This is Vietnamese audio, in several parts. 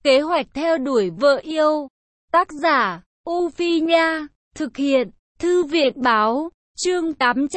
Kế hoạch theo đuổi vợ yêu. Tác giả, U Phi Nha. Thực hiện, Thư viện Báo. Chương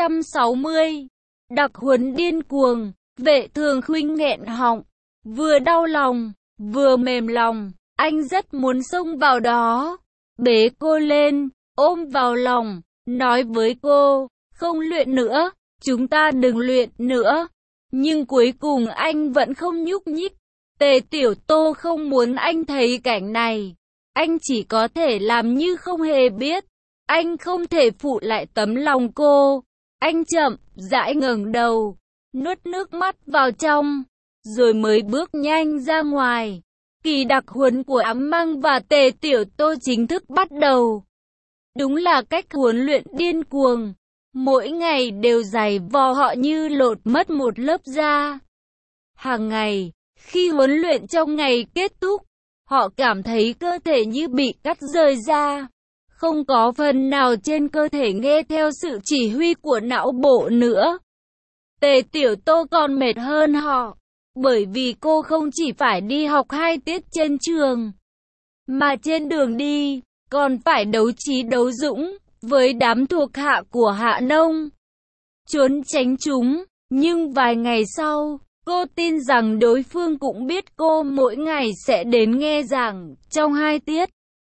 860. Đặc huấn điên cuồng. Vệ Thường Khuynh nghẹn họng. Vừa đau lòng, vừa mềm lòng. Anh rất muốn xông vào đó, bế cô lên, ôm vào lòng, nói với cô, không luyện nữa, chúng ta đừng luyện nữa. Nhưng cuối cùng anh vẫn không nhúc nhích. Tề Tiểu Tô không muốn anh thấy cảnh này. Anh chỉ có thể làm như không hề biết. Anh không thể phụ lại tấm lòng cô. Anh chậm rãi ngẩng đầu, nuốt nước mắt vào trong, rồi mới bước nhanh ra ngoài. Kỳ đặc huấn của Ám Măng và Tề Tiểu Tô chính thức bắt đầu. Đúng là cách huấn luyện điên cuồng. Mỗi ngày đều giày vò họ như lột mất một lớp da. Hàng ngày, khi huấn luyện trong ngày kết thúc, họ cảm thấy cơ thể như bị cắt rời ra. Không có phần nào trên cơ thể nghe theo sự chỉ huy của não bộ nữa. Tề Tiểu Tô còn mệt hơn họ, bởi vì cô không chỉ phải đi học 2 tiết trên trường, mà trên đường đi, còn phải đấu trí đấu dũng với đám thuộc hạ của Hạ Nông, trốn tránh chúng. Nhưng vài ngày sau, cô tin rằng đối phương cũng biết cô mỗi ngày sẽ đến nghe giảng trong 2 tiết.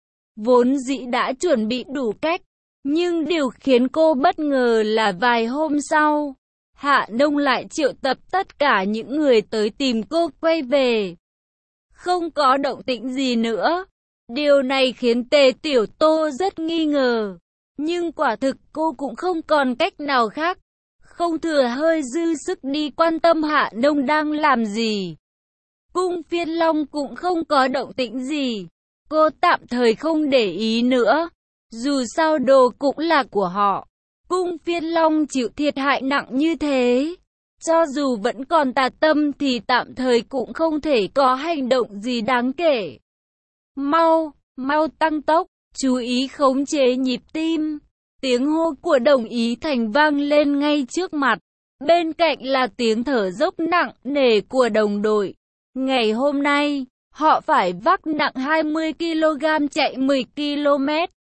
Vốn dĩ đã chuẩn bị đủ cách, nhưng điều khiến cô bất ngờ là vài hôm sau, Hạ Nông lại triệu tập tất cả những người tới tìm cô quay về. Không có động tĩnh gì nữa. Điều này khiến Tề Tiểu Tô rất nghi ngờ. Nhưng quả thực cô cũng không còn cách nào khác. Không thừa hơi dư sức đi quan tâm Hạ Nông đang làm gì. Cung Phiên Long cũng không có động tĩnh gì. Cô tạm thời không để ý nữa. Dù sao đồ cũng là của họ. Cung Phiên Long chịu thiệt hại nặng như thế, cho dù vẫn còn tà tâm thì tạm thời cũng không thể có hành động gì đáng kể. Mau tăng tốc, chú ý khống chế nhịp tim. Tiếng hô của Đồng Ý Thành vang lên ngay trước mặt. Bên cạnh là tiếng thở dốc nặng nề của đồng đội. Ngày hôm nay, họ phải vác nặng 20 kg chạy 10 km.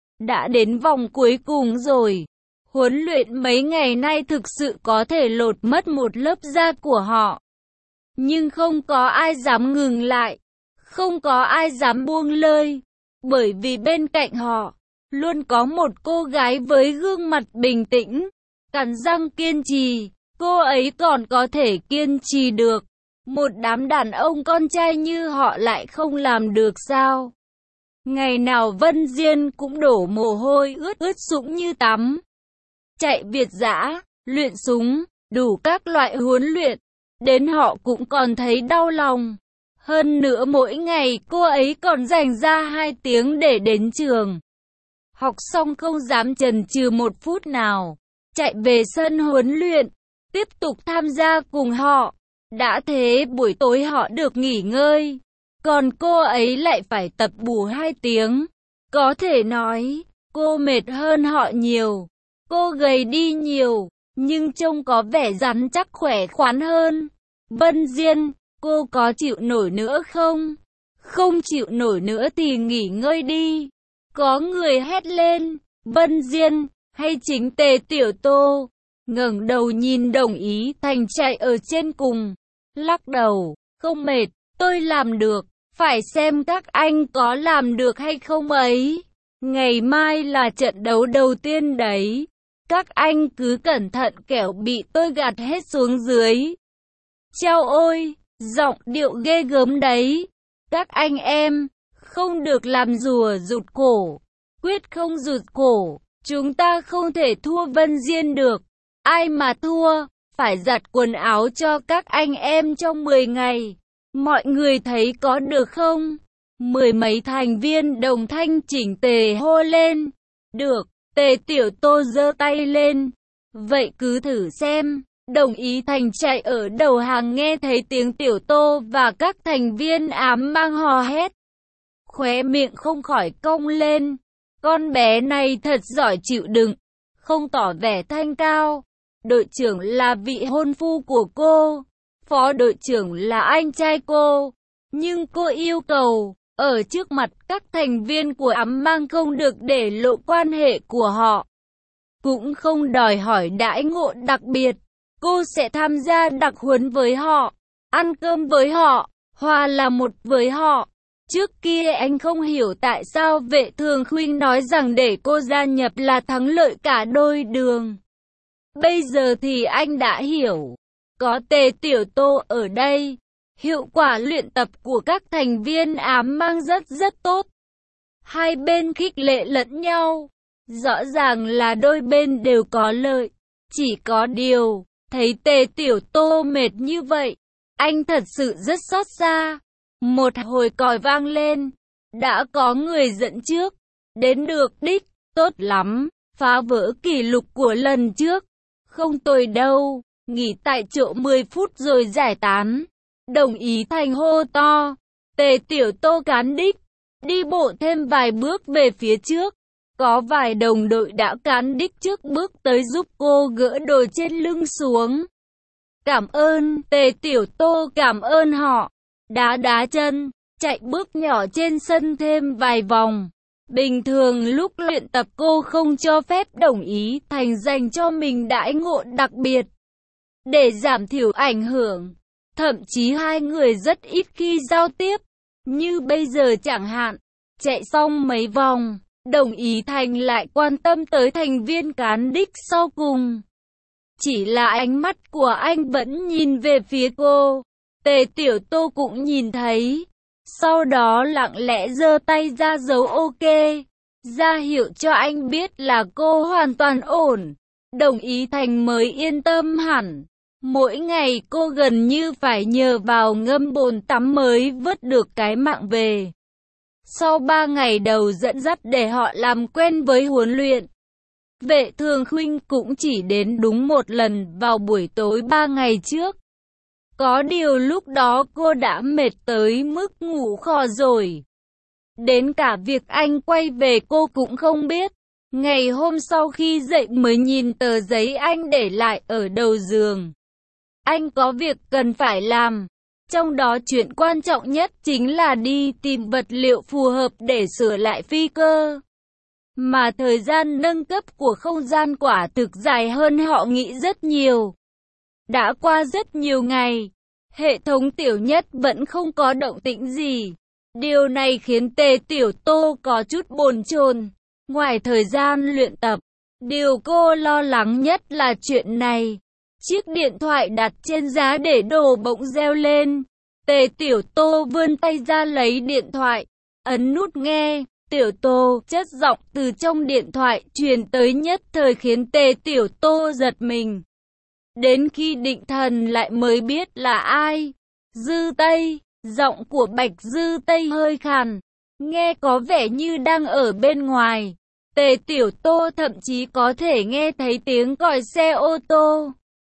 Đã đến vòng cuối cùng rồi. Huấn luyện mấy ngày nay thực sự có thể lột mất một lớp da của họ. Nhưng không có ai dám ngừng lại. Không có ai dám buông lơi. Bởi vì bên cạnh họ, luôn có một cô gái với gương mặt bình tĩnh, cắn răng kiên trì. Cô ấy còn có thể kiên trì được. Một đám đàn ông con trai như họ lại không làm được sao? Ngày nào Vân Diên cũng đổ mồ hôi ướt sũng như tắm. Chạy việt dã, luyện súng, đủ các loại huấn luyện, đến họ cũng còn thấy đau lòng. Hơn nữa mỗi ngày cô ấy còn dành ra 2 tiếng để đến trường. Học xong không dám chần chừ một phút nào, chạy về sân huấn luyện, tiếp tục tham gia cùng họ. Đã thế buổi tối họ được nghỉ ngơi, còn cô ấy lại phải tập bù 2 tiếng. Có thể nói, cô mệt hơn họ nhiều. Cô gầy đi nhiều, nhưng trông có vẻ rắn chắc khỏe khoắn hơn. Vân Diên, cô có chịu nổi nữa không? Không chịu nổi nữa thì nghỉ ngơi đi. Có người hét lên. Vân Diên, hay chính Tề Tiểu Tô, ngẩng đầu nhìn Đồng Ý Thành chạy ở trên cùng. Lắc đầu, không mệt, tôi làm được. Phải xem các anh có làm được hay không ấy. Ngày mai là trận đấu đầu tiên đấy. Các anh cứ cẩn thận kẻo bị tôi gạt hết xuống dưới. Chao ôi, giọng điệu ghê gớm đấy. Các anh em, không được làm rùa rụt cổ. Quyết không rụt cổ, chúng ta không thể thua Vân Diên được. Ai mà thua, phải giặt quần áo cho các anh em trong 10 ngày. Mọi người thấy có được không? 10 mấy thành viên đồng thanh chỉnh tề hô lên. Được. Tề Tiểu Tô giơ tay lên. Vậy cứ thử xem. Đồng Ý Thành chạy ở đầu hàng nghe thấy tiếng Tiểu Tô và các thành viên Ám Mang hò hét. Khóe miệng không khỏi cong lên. Con bé này thật giỏi chịu đựng. Không tỏ vẻ thanh cao. Đội trưởng là vị hôn phu của cô. Phó đội trưởng là anh trai cô. Nhưng cô yêu cầu Ở trước mặt các thành viên của ám mang không được để lộ quan hệ của họ, cũng không đòi hỏi đãi ngộ đặc biệt. Cô sẽ tham gia đặc huấn với họ, ăn cơm với họ, hòa là một với họ. Trước kia anh không hiểu tại sao Vệ Thường Khuynh nói rằng để cô gia nhập là thắng lợi cả đôi đường. Bây giờ thì anh đã hiểu. Có Tề Tiểu Tô ở đây, hiệu quả luyện tập của các thành viên ám mang rất tốt. Hai bên khích lệ lẫn nhau. Rõ ràng là đôi bên đều có lợi. Chỉ có điều, thấy Tề Tiểu Tô mệt như vậy, anh thật sự rất xót xa. Một hồi còi vang lên, đã có người dẫn trước, đến được đích, tốt lắm, phá vỡ kỷ lục của lần trước. Không tồi đâu, nghỉ tại chỗ 10 phút rồi giải tán. Đồng ý Thành hô to. Tề Tiểu Tô cán đích, đi bộ thêm vài bước về phía trước. Có vài đồng đội đã cán đích trước bước tới giúp cô gỡ đồ trên lưng xuống. Cảm ơn, Tề Tiểu Tô cảm ơn họ. Đá chân, chạy bước nhỏ trên sân thêm vài vòng. Bình thường lúc luyện tập cô không cho phép đồng ý Thành dành cho mình đãi ngộ đặc biệt. Để giảm thiểu ảnh hưởng, thậm chí hai người rất ít khi giao tiếp. Như bây giờ chẳng hạn, chạy xong mấy vòng, đồng ý Thành lại quan tâm tới thành viên cán đích sau cùng. Chỉ là ánh mắt của anh vẫn nhìn về phía cô. Tề Tiểu Tô cũng nhìn thấy. Sau đó lặng lẽ giơ tay ra dấu ok, ra hiệu cho anh biết là cô hoàn toàn ổn. Đồng ý Thành mới yên tâm hẳn. Mỗi ngày cô gần như phải nhờ vào ngâm bồn tắm mới vớt được cái mạng về. Sau 3 ngày đầu dẫn dắt để họ làm quen với huấn luyện, Vệ Thường Khuynh cũng chỉ đến đúng một lần vào buổi tối 3 ngày trước. Có điều lúc đó cô đã mệt tới mức ngủ khò rồi. Đến cả việc anh quay về cô cũng không biết. Ngày hôm sau khi dậy mới nhìn tờ giấy anh để lại ở đầu giường. Anh có việc cần phải làm. Trong đó chuyện quan trọng nhất chính là đi tìm vật liệu phù hợp để sửa lại phi cơ. Mà thời gian nâng cấp của không gian quả thực dài hơn họ nghĩ rất nhiều. Đã qua rất nhiều ngày, hệ thống Tiểu Nhất vẫn không có động tĩnh gì. Điều này khiến Tề Tiểu Tô có chút bồn chồn. Ngoài thời gian luyện tập, điều cô lo lắng nhất là chuyện này. Chiếc điện thoại đặt trên giá để đồ bỗng reo lên. Tề Tiểu Tô vươn tay ra lấy điện thoại, ấn nút nghe. Tiểu Tô, chất giọng từ trong điện thoại truyền tới nhất thời khiến Tề Tiểu Tô giật mình. Đến khi định thần lại mới biết là ai. Dư Tây, giọng của Bạch Dư Tây hơi khàn, nghe có vẻ như đang ở bên ngoài. Tề Tiểu Tô thậm chí có thể nghe thấy tiếng còi xe ô tô.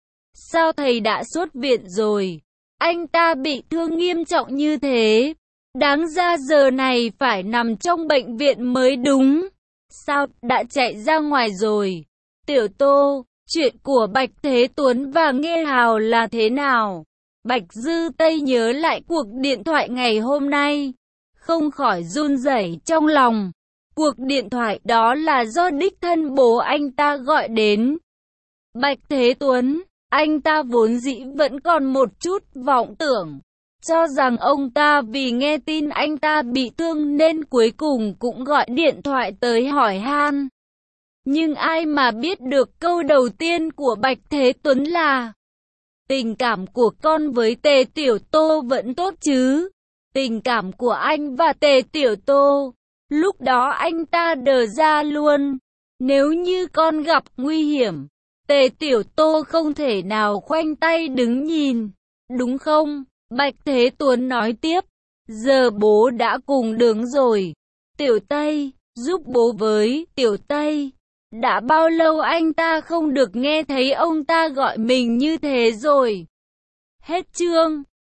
Sao thầy đã xuất viện rồi? Anh ta bị thương nghiêm trọng như thế. Đáng ra giờ này phải nằm trong bệnh viện mới đúng. Sao đã chạy ra ngoài rồi? Tiểu Tô, chuyện của Bạch Thế Tuấn và Nghê Hào là thế nào? Bạch Dư Tây nhớ lại cuộc điện thoại ngày hôm nay, không khỏi run rẩy trong lòng. Cuộc điện thoại đó là do đích thân bố anh ta gọi đến. Bạch Thế Tuấn, anh ta vốn dĩ vẫn còn một chút vọng tưởng, cho rằng ông ta vì nghe tin anh ta bị thương nên cuối cùng cũng gọi điện thoại tới hỏi han. Nhưng ai mà biết được câu đầu tiên của Bạch Thế Tuấn là: tình cảm của con với Tề Tiểu Tô vẫn tốt chứ? Tình cảm của anh và Tề Tiểu Tô, lúc đó anh ta đờ ra luôn. Nếu như con gặp nguy hiểm, Tề Tiểu Tô không thể nào khoanh tay đứng nhìn, đúng không? Bạch Thế Tuấn nói tiếp. Giờ bố đã cùng đường rồi. Tiểu Tây, giúp bố với. Tiểu Tây, đã bao lâu anh ta không được nghe thấy ông ta gọi mình như thế rồi? Hết chương.